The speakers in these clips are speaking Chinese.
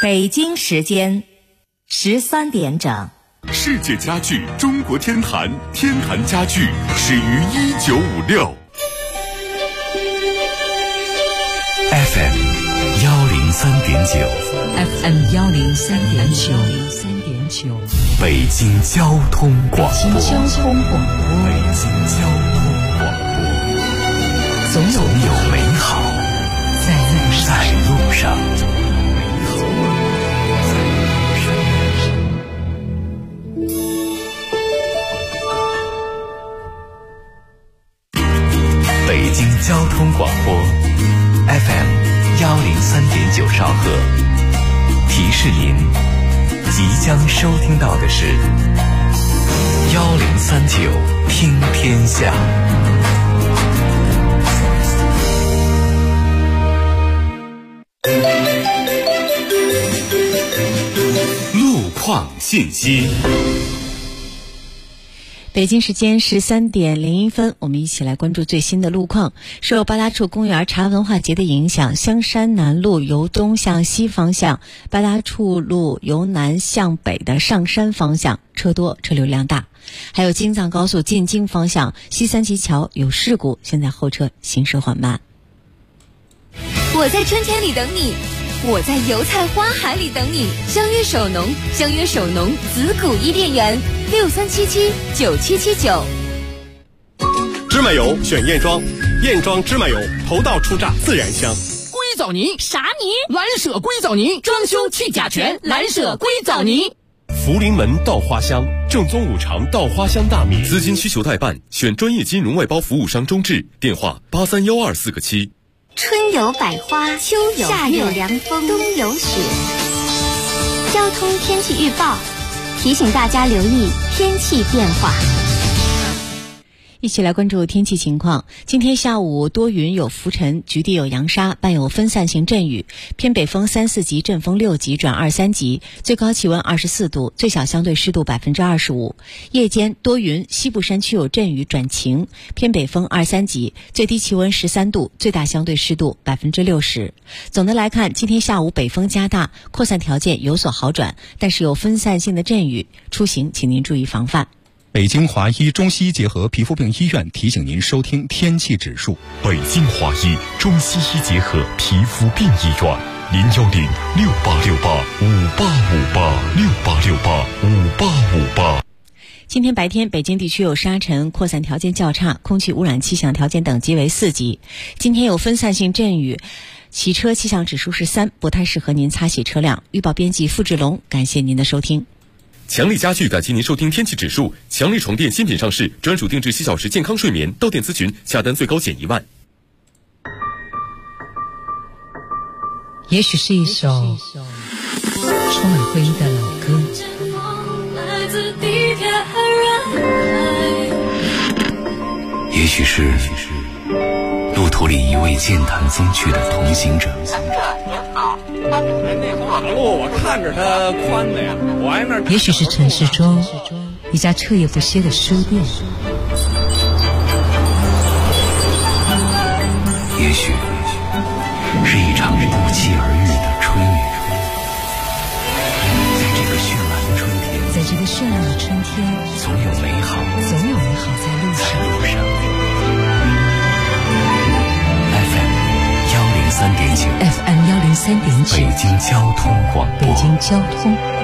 北京时间13点整。 世界家具中国天坛，天坛家具始于1956。FM 103.9 FM 103.9 北京交通广播。 北京交通广播。 北京交通广播。总有美好在路上。北京交通广播 FM 103.9兆赫，提示您即将收听到的是1039听天下。路况信息。 北京时间13点01分，我们一起来关注最新的路况。受八大处公园茶文化节的影响，香山南路由东向西方向，八大处路由南向北的上山方向车多，车流量大。还有京藏高速进京方向西三旗桥有事故，现在后车行驶缓慢。 我在春天里等你，我在油菜花海里等你。相约首农，相约首农紫谷伊甸园，63779779。 芝麻油选燕庄，燕庄芝麻油头道出榨，自然香。 硅藻泥啥泥？ 蓝舍硅藻泥，装修去甲醛，蓝舍硅藻泥。 福临门稻花香，正宗五常稻花香大米。 资金需求代办，选专业金融外包服务商中智，电话831247个7。 春有百花，秋有夏有凉风，冬有雪。交通天气预报提醒大家留意天气变化。 一起来关注天气情况。今天下午多云有浮尘，局地有扬沙，伴有分散性阵雨，偏北风3、4级，阵风6级转2、3级，最高气温24度，最小相对湿度25%。夜间多云，西部山区有阵雨转晴，偏北风2、3级，最低气温13度，最大相对湿度60%。总的来看，今天下午北风加大，扩散条件有所好转，但是有分散性的阵雨，出行请您注意防范。 北京华医中西医结合皮肤病医院提醒您收听天气指数。 北京华医中西医结合皮肤病医院，0868585858，68585858。 今天白天，北京地区有沙尘，扩散条件较差，空气污染气象条件等级为4级。今天有分散性阵雨，骑车气象指数是3，不太适合您擦洗车辆。预报编辑付志龙，感谢您的收听。 强力家具感谢您收听天气指数。强力床垫新品上市，专属定制7小时健康睡眠，到店咨询，下单最高减1万。 也许是一首充满回忆的老歌， 也许是路途里一位健谈风趣的同行者。 那马路我看着它宽的呀，我挨那。 也许是城市中一家彻夜不歇的书店， 也许是一场不期而遇的春雨。在这个绚烂的春天，总有美好在路上。 FM 103.9， 北京交通广播。 北京交通广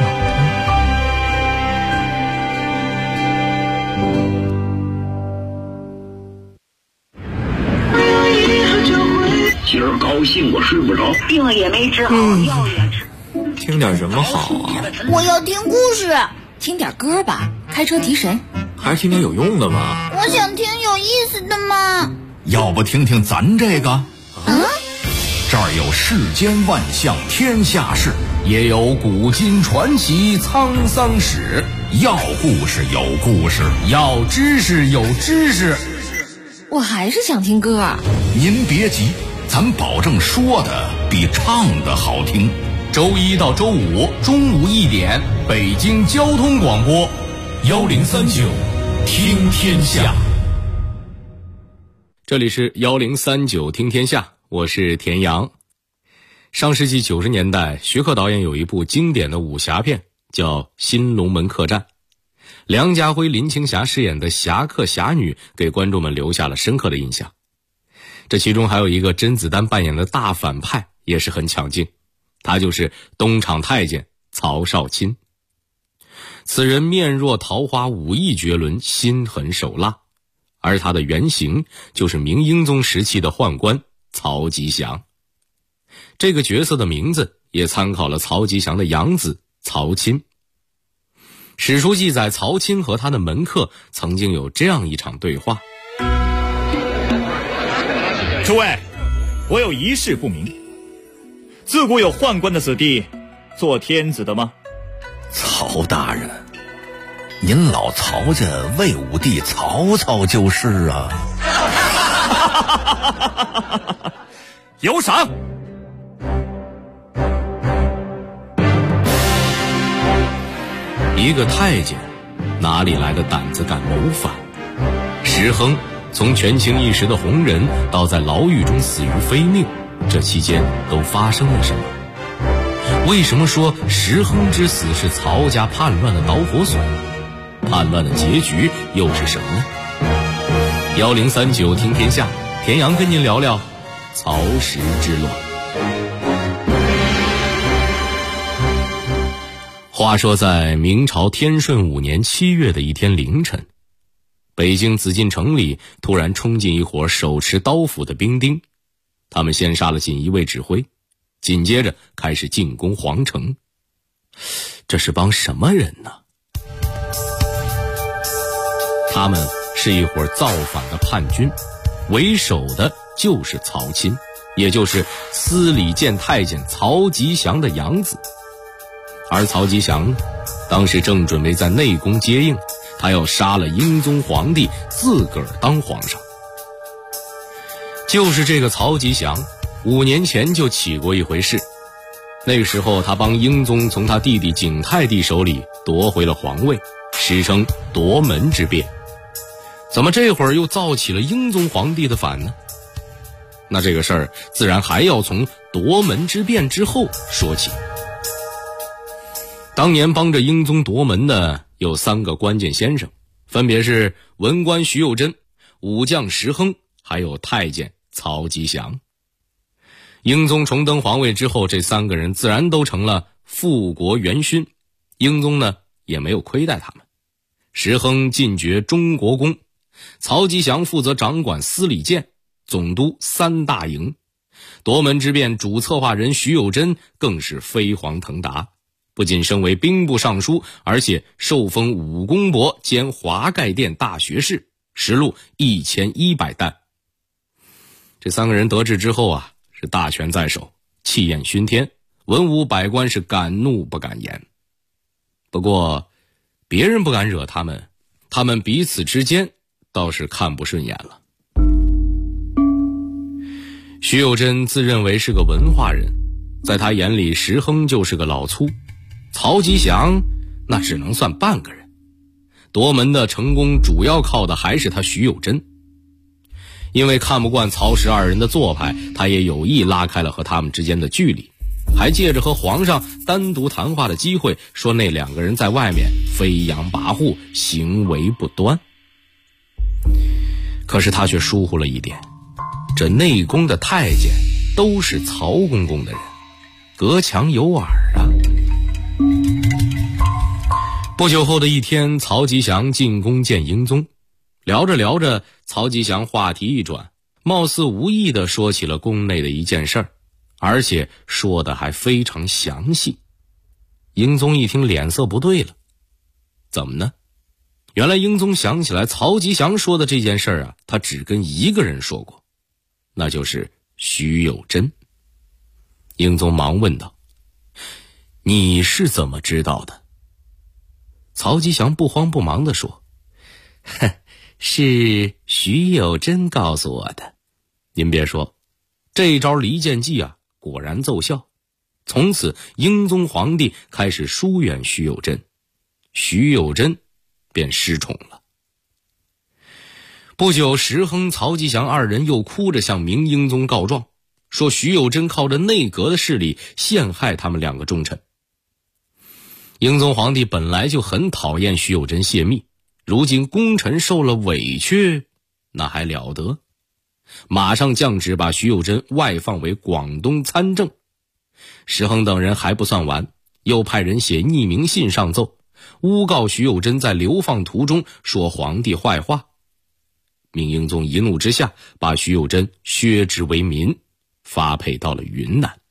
播。今儿高兴我睡不着， 病也没治好，药也吃。 听点什么好啊？ 我要听故事。 听点歌吧，开车提神。 还是听点有用的吧。 我想听有意思的嘛。 要不听听咱这个？这儿有世间万象天下事，也有古今传奇沧桑史。要故事有故事，要知识有知识。 我还是想听歌。 您别急，咱保证说的比唱的好听。周一到周五中午1点，北京交通广播1039听天下。 这里是1039听天下，我是田阳。 上世纪90年代，徐克导演有一部经典的武侠片，叫《新龙门客栈》。梁家辉、林青霞饰演的侠客侠女给观众们留下了深刻的印象。这其中还有一个甄子丹扮演的大反派也是很抢镜，他就是东厂太监曹少钦。此人面若桃花，武艺绝伦，心狠手辣，而他的原型就是明英宗时期的宦官曹吉祥。这个角色的名字也参考了曹吉祥的养子曹钦。史书记载，曹钦和他的门客曾经有这样一场对话： 诸位，我有一事不明，自古有宦官的子弟做天子的吗？ 曹大人，您老曹家魏武帝曹操就是啊。 有赏。 一个太监哪里来的胆子敢谋反？石亨从权倾一时的红人到在牢狱中死于非命，这期间都发生了什么？为什么说石亨之死是曹家叛乱的导火索？叛乱的结局又是什么呢？1039听天下，田阳跟您聊聊曹石之乱。话说在明朝天顺5年7月的一天凌晨，北京紫禁城里突然冲进一伙手持刀斧的兵丁，他们先杀了锦衣卫指挥，紧接着开始进攻皇城。这是帮什么人呢？他们是一伙造反的叛军，为首的就是曹钦，也就是司礼监太监曹吉祥的养子。而曹吉祥当时正准备在内宫接应，他要杀了英宗皇帝，自个儿当皇上。就是这个曹吉祥5年前就起过一回事，那个时候他帮英宗从他弟弟景泰帝手里夺回了皇位，史称夺门之变。怎么这会儿又造起了英宗皇帝的反呢？那这个事儿自然还要从夺门之变之后说起。当年帮着英宗夺门的有3个关键先生，分别是文官徐有贞、武将石亨，还有太监曹吉祥。英宗重登皇位之后，这3个人自然都成了复国元勋，英宗呢也没有亏待他们。石亨进爵中国公，曹吉祥负责掌管司礼监，总督3大营。夺门之变主策划人徐有贞更是飞黄腾达，不仅升为兵部尚书，而且受封武功伯兼华盖殿大学士，实录1100担。这3个人得志之后啊，是大权在手，气焰熏天，文武百官是敢怒不敢言。不过别人不敢惹他们，他们彼此之间倒是看不顺眼了。徐有贞自认为是个文化人，在他眼里石亨就是个老粗，曹吉祥那只能算半个人。夺门的成功主要靠的还是他徐有贞。因为看不惯曹石2人的做派，他也有意拉开了和他们之间的距离，还借着和皇上单独谈话的机会，说那2个人在外面飞扬跋扈，行为不端。可是他却疏忽了一点，这内宫的太监都是曹公公的人，隔墙有耳啊。不久后的一天，曹吉祥进宫见英宗，聊着聊着，曹吉祥话题一转，貌似无意地说起了宫内的一件事儿，而且说的还非常详细。英宗一听脸色不对了，怎么呢？原来英宗想起来曹吉祥说的这件事儿啊，他只跟一个人说过，那就是徐有贞。英宗忙问道：你是怎么知道的？曹吉祥不慌不忙地说：是徐有贞告诉我的。您别说，这招离间计啊，果然奏效。从此英宗皇帝开始疏远徐有贞，徐有贞便失宠了。不久，石亨、曹吉祥2人又哭着向明英宗告状， 说徐有贞靠着内阁的势力陷害他们2个重臣。英宗皇帝本来就很讨厌徐有贞泄密，如今功臣受了委屈，那还了得？马上降旨把徐有贞外放为广东参政。石亨等人还不算完，又派人写匿名信上奏，诬告徐有贞在流放途中说皇帝坏话。明英宗一怒之下，把徐有贞削职为民，发配到了云南。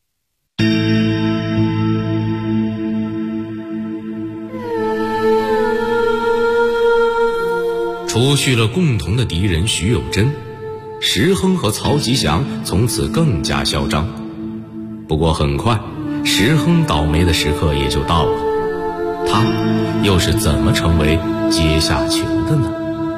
除去了共同的敌人徐有贞，石亨和曹吉祥从此更加嚣张。不过很快，石亨倒霉的时刻也就到了，他又是怎么成为阶下囚的呢？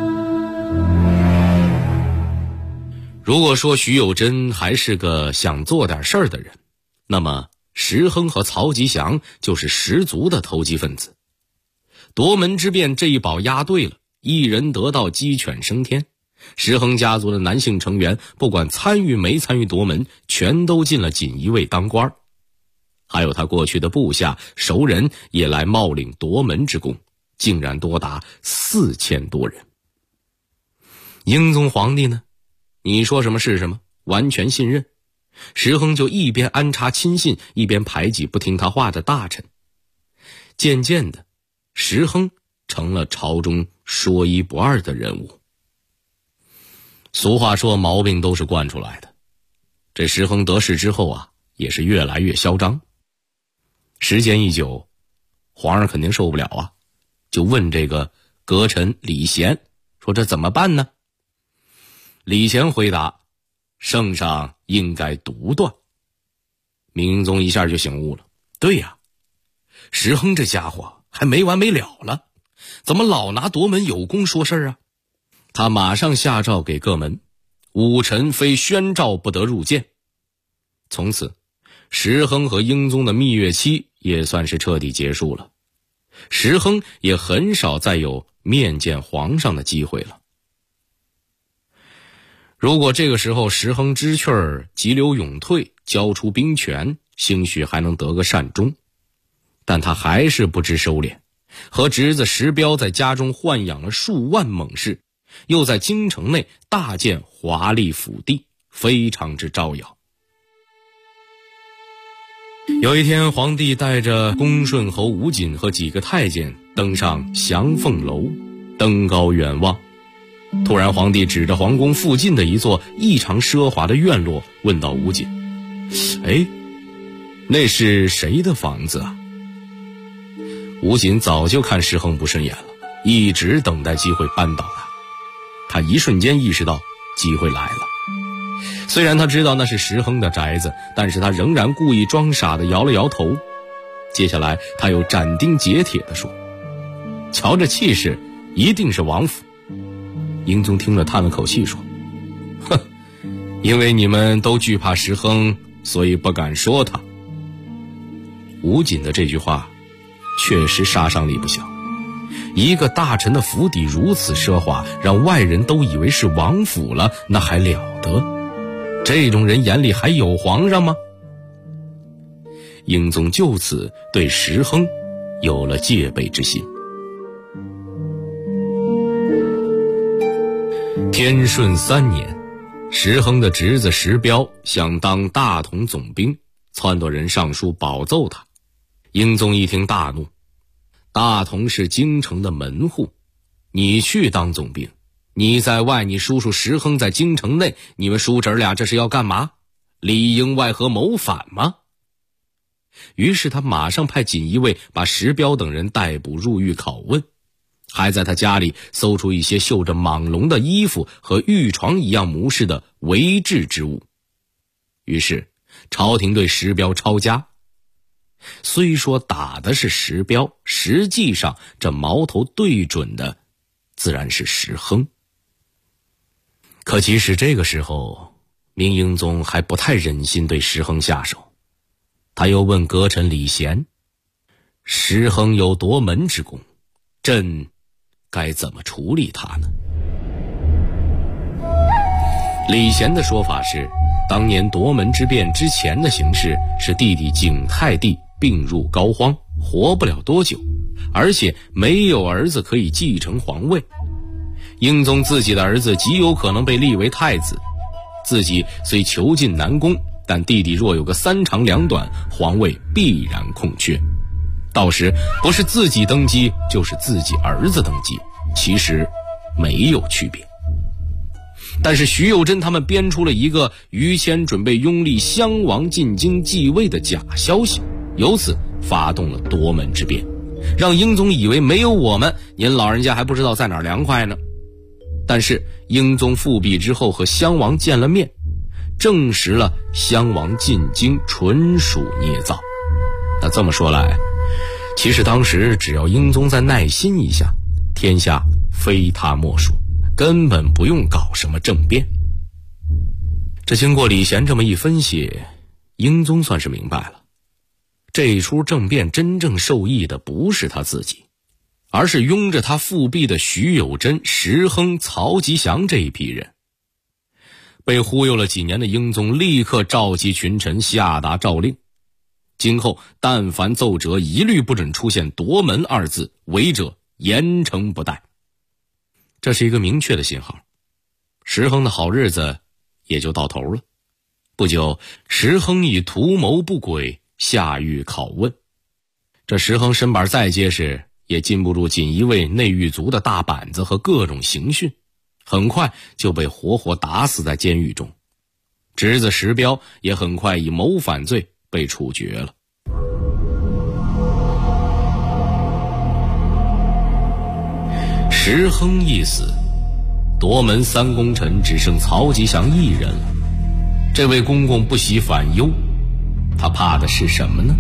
如果说徐有贞还是个想做点事儿的人，那么石亨和曹吉祥就是十足的投机分子。夺门之变这一宝押对了，一人得道鸡犬升天。石亨家族的男性成员不管参与没参与夺门，全都进了锦衣卫当官。还有他过去的部下熟人也来冒领夺门之功，竟然多达4000多人。英宗皇帝呢，你说什么是什么，完全信任。石亨就一边安插亲信，一边排挤不听他话的大臣。渐渐的，石亨成了朝中说一不二的人物。俗话说毛病都是惯出来的，这石亨得势之后啊，也是越来越嚣张。时间一久，皇上肯定受不了啊，就问这个阁臣李贤说这怎么办呢？李贤回答，圣上应该独断。明英宗一下就醒悟了，对呀，石亨这家伙还没完没了了，怎么老拿夺门有功说事啊？他马上下诏给各门，武臣非宣诏不得入见。从此石亨和英宗的蜜月期也算是彻底结束了，石亨也很少再有面见皇上的机会了。如果这个时候石亨知趣儿，急流勇退，交出兵权，兴许还能得个善终。但他还是不知收敛，和侄子石彪在家中豢养了数万猛士，又在京城内大建华丽府邸，非常之招摇。有一天，皇帝带着恭顺侯吴瑾和几个太监登上祥凤楼，登高远望。突然，皇帝指着皇宫附近的一座异常奢华的院落，问道吴瑾：哎，那是谁的房子啊？吴瑾早就看石亨不顺眼了，一直等待机会扳倒他。他一瞬间意识到机会来了。虽然他知道那是石亨的宅子，但是他仍然故意装傻地摇了摇头。接下来他又斩钉截铁地说：瞧这气势，一定是王府。英宗听了叹了口气说：哼，因为你们都惧怕石亨，所以不敢说他。吴瑾的这句话确实杀伤力不小，一个大臣的府邸如此奢华，让外人都以为是王府了，那还了得？这种人眼里还有皇上吗？英宗就此对石亨有了戒备之心。天顺3年，石亨的侄子石彪想当大同总兵，撺掇人上书保奏他。英宗一听大怒，大同是京城的门户，你去当总兵，你在外，你叔叔石亨在京城内，你们叔侄俩这是要干嘛？里应外合谋反吗？于是他马上派锦衣卫把石彪等人逮捕入狱拷问，还在他家里搜出一些绣着蟒龙的衣服和玉床一样模式的违制之物。于是朝廷对石彪抄家。虽说打的是石彪，实际上这矛头对准的自然是石亨。可即使这个时候，明英宗还不太忍心对石亨下手。他又问阁臣李贤：石亨有夺门之功，朕该怎么处理他呢？李贤的说法是， 当年夺门之变之前的形势是弟弟景泰帝病入膏肓，活不了多久，而且没有儿子可以继承皇位。英宗自己的儿子极有可能被立为太子，自己虽囚禁南宫，但弟弟若有个3长2短，皇位必然空缺。到时不是自己登基，就是自己儿子登基，其实没有区别。但是徐有贞他们编出了一个于谦准备拥立襄王进京继位的假消息，由此发动了夺门之变，让英宗以为没有我们，您老人家还不知道在哪儿凉快呢。但是英宗复辟之后和襄王见了面，证实了襄王进京纯属捏造。那这么说来，其实当时只要英宗再耐心一下，天下非他莫属，根本不用搞什么政变。这经过李贤这么一分析，英宗算是明白了，这一出政变真正受益的不是他自己，而是拥着他复辟的徐有贞、石亨、曹吉祥这一批人。被忽悠了几年的英宗立刻召集群臣，下达诏令，今后但凡奏折，一律不准出现夺门2字，违者严惩不贷。这是一个明确的信号，石亨的好日子也就到头了。不久，石亨以图谋不轨下狱拷问。这石亨身板再结实，也禁不住锦衣卫内狱卒的大板子和各种刑讯，很快就被活活打死在监狱中。侄子石彪也很快以谋反罪被处决了。石亨一死，夺门3功臣只剩曹吉祥一人了。这位公公不喜反忧，他怕的是什么呢？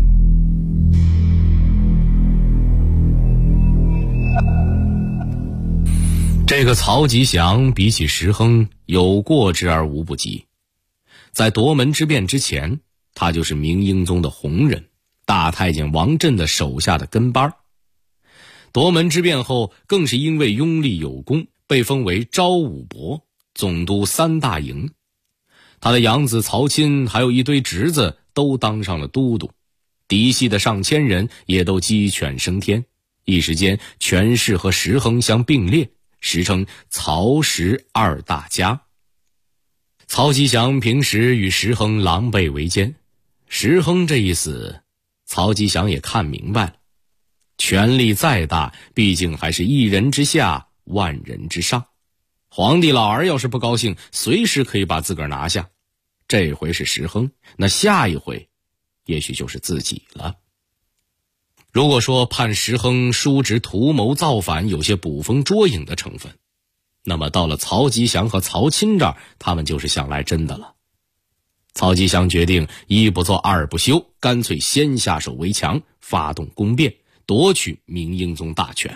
这个曹吉祥比起石亨有过之而无不及。在夺门之变之前，他就是明英宗的红人，大太监王振的手下的跟班。夺门之变后，更是因为拥立有功，被封为昭武伯，总督3大营。他的养子曹钦还有一堆侄子都当上了都督，嫡系的上千人也都鸡犬升天，一时间权势和石亨相并列，时称曹石2大家。曹吉祥平时与石亨狼狈为奸，石亨这一死，曹吉祥也看明白了，权力再大，毕竟还是一人之下，万人之上。皇帝老儿要是不高兴，随时可以把自个儿拿下。这回是石亨，那下一回也许就是自己了。如果说判石亨叔侄图谋造反有些捕风捉影的成分，那么到了曹吉祥和曹钦这儿，他们就是想来真的了。曹吉祥决定一不做二不休，干脆先下手为强，发动宫变，夺取明英宗大权。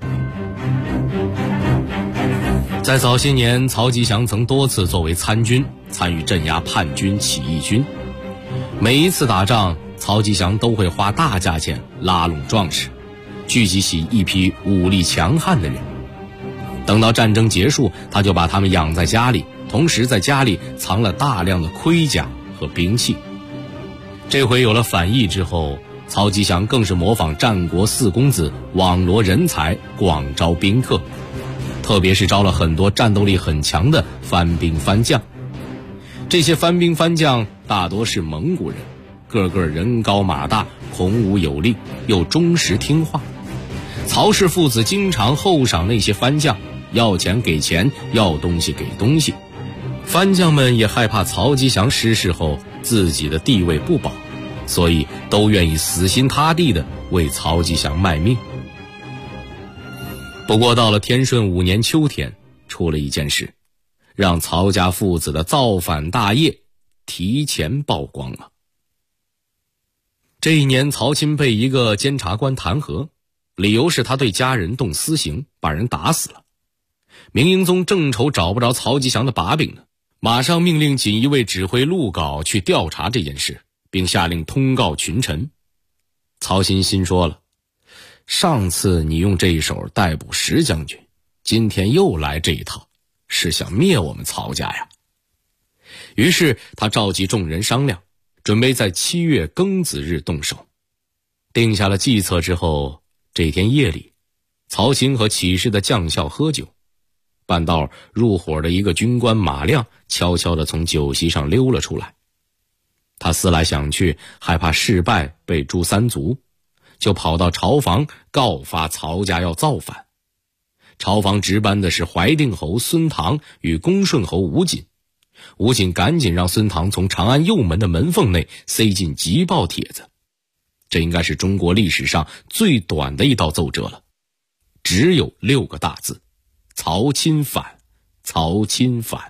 在早些年，曹吉祥曾多次作为参军参与镇压叛军起义军，每一次打仗，曹吉祥都会花大价钱拉拢壮士，聚集起一批武力强悍的人。等到战争结束，他就把他们养在家里，同时在家里藏了大量的盔甲和兵器。这回有了反义之后，曹吉祥更是模仿战国4公子，网罗人才，广招宾客，特别是招了很多战斗力很强的番兵番将。这些番兵番将大多是蒙古人，个个人高马大，孔武有力，又忠实听话。曹氏父子经常厚赏那些番将，要钱给钱，要东西给东西。番将们也害怕曹吉祥失势后自己的地位不保，所以都愿意死心塌地地为曹吉祥卖命。不过到了天顺5年秋天，出了一件事，让曹家父子的造反大业提前曝光了。这一年，曹钦被一个监察官弹劾，理由是他对家人动私刑，把人打死了。明英宗正愁找不着曹吉祥的把柄呢，马上命令锦衣卫指挥陆稿去调查这件事，并下令通告群臣。曹钦心说了，上次你用这一手逮捕石将军，今天又来这一套，是想灭我们曹家呀。 于是他召集众人商量，准备在7月庚子日动手。定下了计策之后，这天夜里，曹钦和起事的将校喝酒，半道入伙的一个军官马亮悄悄地从酒席上溜了出来。他思来想去，害怕事败被诛三族，就跑到朝房告发曹家要造反。朝房值班的是怀定侯孙唐与恭顺侯吴瑾。吴瑾赶紧让孙唐从长安右门的门缝内塞进急报帖子。这应该是中国历史上最短的一道奏折了，只有6个大字：曹钦反，曹钦反。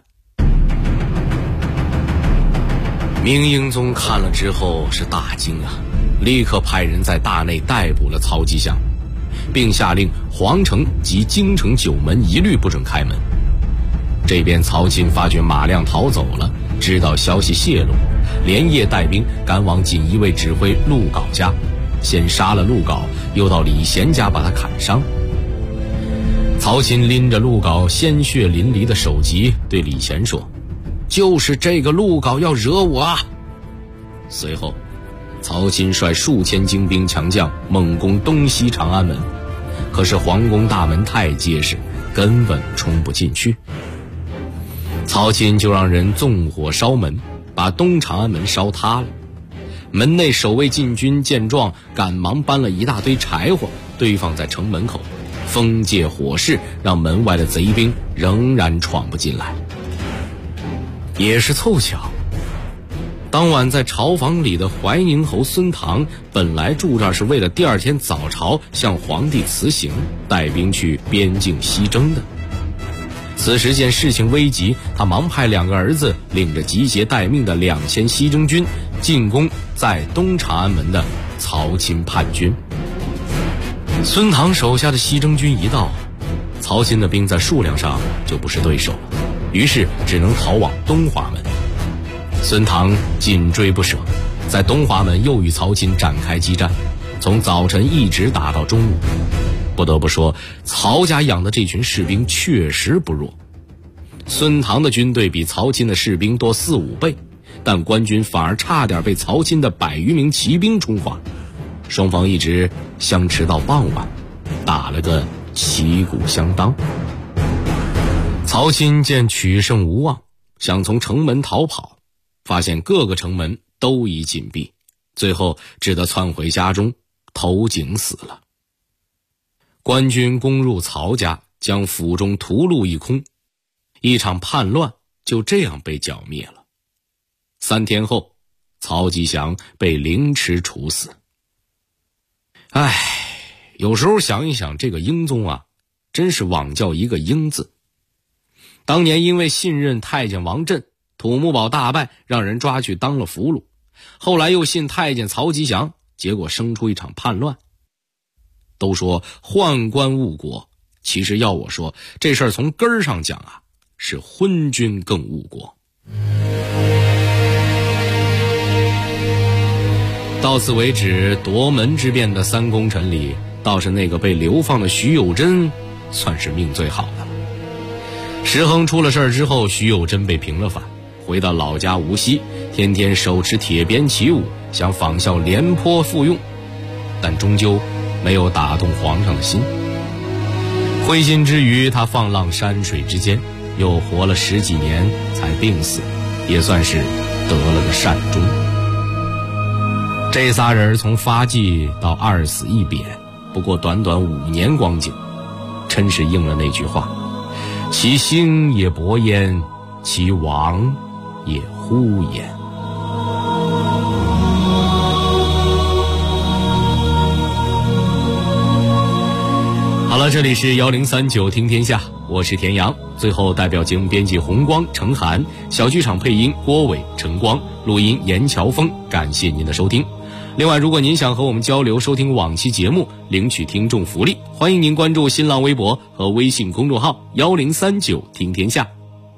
明英宗看了之后是大惊啊，立刻派人在大内逮捕了曹吉祥，并下令皇城及京城9门一律不准开门。这边曹钦发觉马亮逃走了，知道消息泄露，连夜带兵赶往锦衣卫指挥陆镐家，先杀了陆镐，又到李贤家把他砍伤。曹钦拎着陆镐鲜血淋漓的首级对李贤说：“就是这个陆镐要惹我啊！”随后曹钦率数千精兵强将猛攻东西长安门，可是皇宫大门太结实，根本冲不进去。曹钦就让人纵火烧门，把东长安门烧塌了。门内守卫禁军见状，赶忙搬了一大堆柴火堆放在城门口，风借火势，让门外的贼兵仍然闯不进来。也是凑巧，当晚在朝房里的怀宁侯孙唐本来住这儿是为了第2天早朝向皇帝辞行，带兵去边境西征的。此时见事情危急，他忙派2个儿子领着集结待命的2000西征军进攻在东长安门的曹钦叛军。孙唐手下的西征军一到，曹钦的兵在数量上就不是对手了，于是只能逃往东华门。孙唐紧追不舍，在东华门又与曹钦展开激战，从早晨一直打到中午。不得不说，曹家养的这群士兵确实不弱。孙唐的军队比曹钦的士兵多4-5倍，但官军反而差点被曹钦的100余名骑兵冲垮。双方一直相持到傍晚，打了个旗鼓相当。曹钦见取胜无望，想从城门逃跑，发现各个城门都已紧闭，最后只得窜回家中投井死了。官军攻入曹家，将府中屠戮一空，一场叛乱就这样被剿灭了。3天后，曹吉祥被凌迟处死。有时候想一想，这个英宗啊，真是枉叫一个英字。当年因为信任太监王振，土木堡大败，让人抓去当了俘虏，后来又信太监曹吉祥，结果生出一场叛乱。都说宦官误国，其实要我说，这事儿从根儿上讲啊，是昏君更误国。到此为止，夺门之变的3功臣里，倒是那个被流放的徐有贞算是命最好的了。石亨出了事儿之后，徐有贞被平了反，回到老家无锡，天天手持铁鞭起舞，想仿效廉颇复用，但终究没有打动皇上的心。灰心之余，他放浪山水之间，又活了10几年才病死，也算是得了个善终。这仨人从发迹到2死1贬，不过短短5年光景，真是应了那句话：其兴也勃焉，其亡也忽焉。好了，这里是1039听天下，我是田阳。最后代表节目编辑红光、程涵，小剧场配音郭伟、陈光，录音严乔峰，感谢您的收听。另外，如果您想和我们交流、收听往期节目、领取听众福利，欢迎您关注新浪微博和微信公众号1039听天下。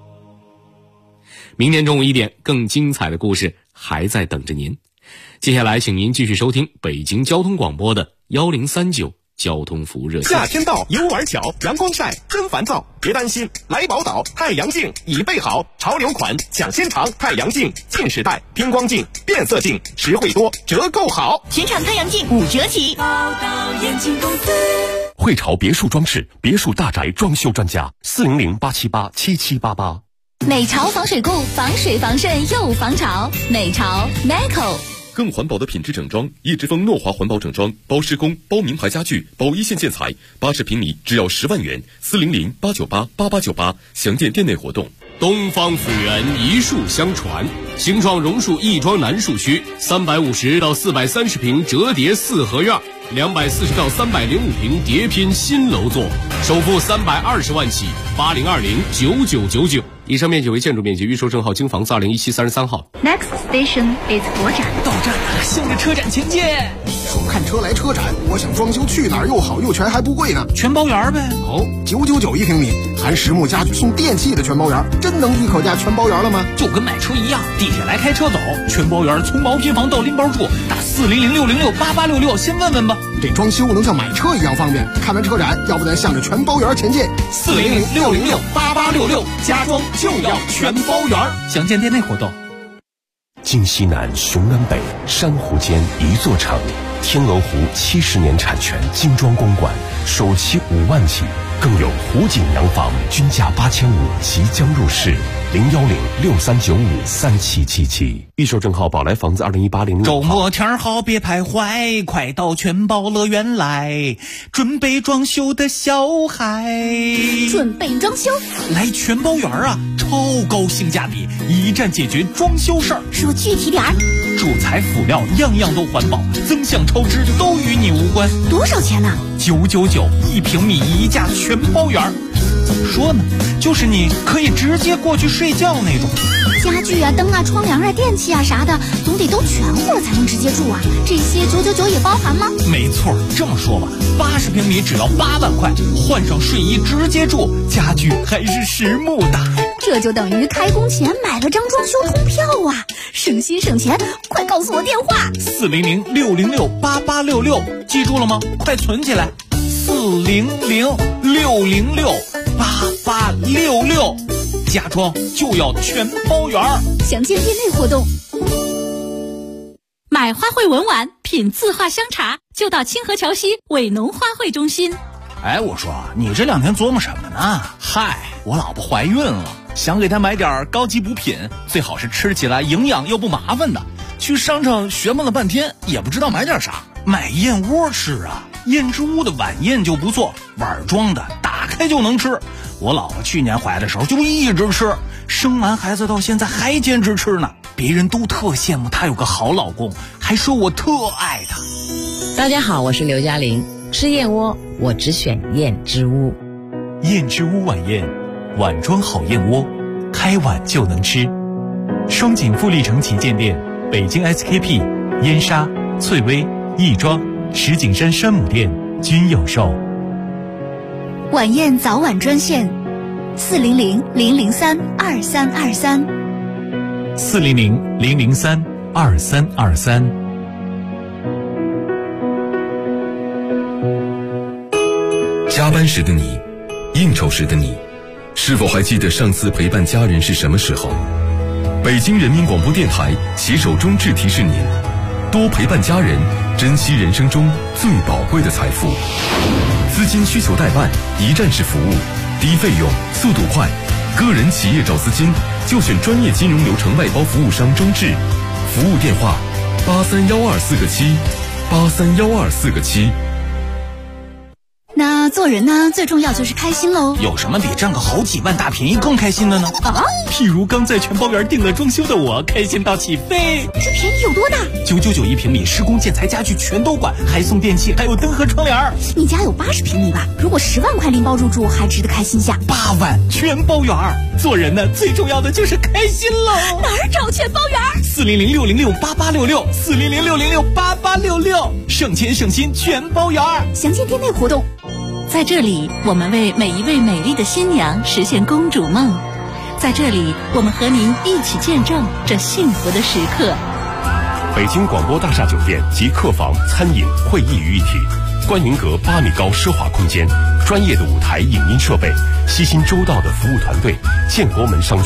明天中午1点，更精彩的故事还在等着您。接下来请您继续收听北京交通广播的1039 交通服务热线。 夏天到，游玩巧，阳光晒，真烦躁。别担心，来宝岛太阳镜已备好，潮流款抢先尝，太阳镜近视带、偏光镜、变色镜，实惠多，折扣好。 全场太阳镜5折起。宝岛眼镜公司。 汇潮别墅装饰，别墅大宅装修专家，400-878-7788。 美潮防水固，防水防渗又防潮。美潮 Meco。 更环保的品质整装，叶之峰诺华环保整装，包施工、包名牌家具、包一线建材，80平米只要10万元，400-898-8898，详见店内活动。 东方府源一树相传，形状榕树亦庄南树区350到430平折叠4合院，240到305平叠拼新楼座，首付320万起，80209999。以上面积为建筑面积，预售证号京房子2017 33号。 Next station is 国展。 到站了，向着车展前进。 说看车来车展，我想装修去哪儿又好又全还不贵呢？ 全包圆呗。 哦，999一平米，含实木家具送电器的全包圆，真能一口价全包圆了吗？ 就跟买车一样，地铁来开车走，全包圆，从毛坯房到拎包住，打400-606-8866，先问问吧。 这装修能像买车一样方便。看完车展，要不咱向着全包圆前进。 400-606-8866，家装就要全包圆，详见店内活动。 京西南，雄南北，珊瑚间一座城。天鹅湖70年产权精装公馆，首期5万起，更有湖景洋房均价8500即将入市。01063953777，预售证号宝来房子201806。 周末天好别徘徊，快到全包乐园来，准备装修的小孩。 准备装修？ 来全包园啊，超高性价比，一站解决装修事儿。 说具体点儿。 主材辅料样样都环保，增项超支都与你无关。 多少钱呢 ？999一平米一价全包圆。怎么说呢？就是你可以直接过去睡觉那种。 家具啊、灯啊、窗帘啊、电器啊啥的，总得都全乎才能直接住啊。这些999也包含吗？ 没错，这么说吧，80平米只要8万块，换上睡衣直接住，家具还是实木的。 这就等于开工前买了张装修通票啊，省心省钱！快告诉我电话 ，400-606-8866，记住了吗？快存起来，400-606-8866，家装就要全包圆。 详见店内活动。 买花卉文玩，品字画香茶，就到清河桥西伟农花卉中心。 哎，我说你这2天琢磨什么呢？嗨，我老婆怀孕了，想给她买点高级补品，最好是吃起来营养又不麻烦的。去商场学问了半天，也不知道买点啥。买燕窝吃啊，燕之屋的晚宴就不错，碗装的，打开就能吃。我老婆去年怀的时候就一直吃，生完孩子到现在还坚持吃呢。别人都特羡慕她有个好老公，还说我特爱她。 大家好，我是刘嘉玲。吃燕窝，我只选燕之屋。 燕之屋晚宴，碗装好燕窝，开碗就能吃。双井富力城旗舰店、北京 SKP、燕莎、翠微、亦庄、石景山山姆店均有售。 晚宴早晚专线：400-003-2323。 400-003-2323。 加班时的你，应酬时的你，是否还记得上次陪伴家人是什么时候？北京人民广播电台携手中智提示您：多陪伴家人，珍惜人生中最宝贵的财富。资金需求代办，一站式服务，低费用，速度快。个人企业找资金，就选专业金融流程外包服务商中智。服务电话：83124个7，83124个7。 那做人呢，最重要就是开心喽。 有什么比占个好几万大便宜更开心的呢？ 啊， 譬如刚在全包园订了装修的我，开心到起飞。 这便宜有多大 ？999一平米，施工建材家具全都管，还送电器，还有灯和窗帘。 你家有80平米吧？如果10万块拎包入住，还值得开心下。 8万全包园，做人呢，最重要的就是开心喽。 哪儿找全包园 ？400-606-8866，400-606-8866，省钱省心全包园。 详见店内活动。 在这里，我们为每一位美丽的新娘实现公主梦。在这里，我们和您一起见证这幸福的时刻。 北京广播大厦酒店及客房、餐饮、会议于一体， 观云阁8米高奢华空间，专业的舞台影音设备，悉心周到的服务团队，建国门商圈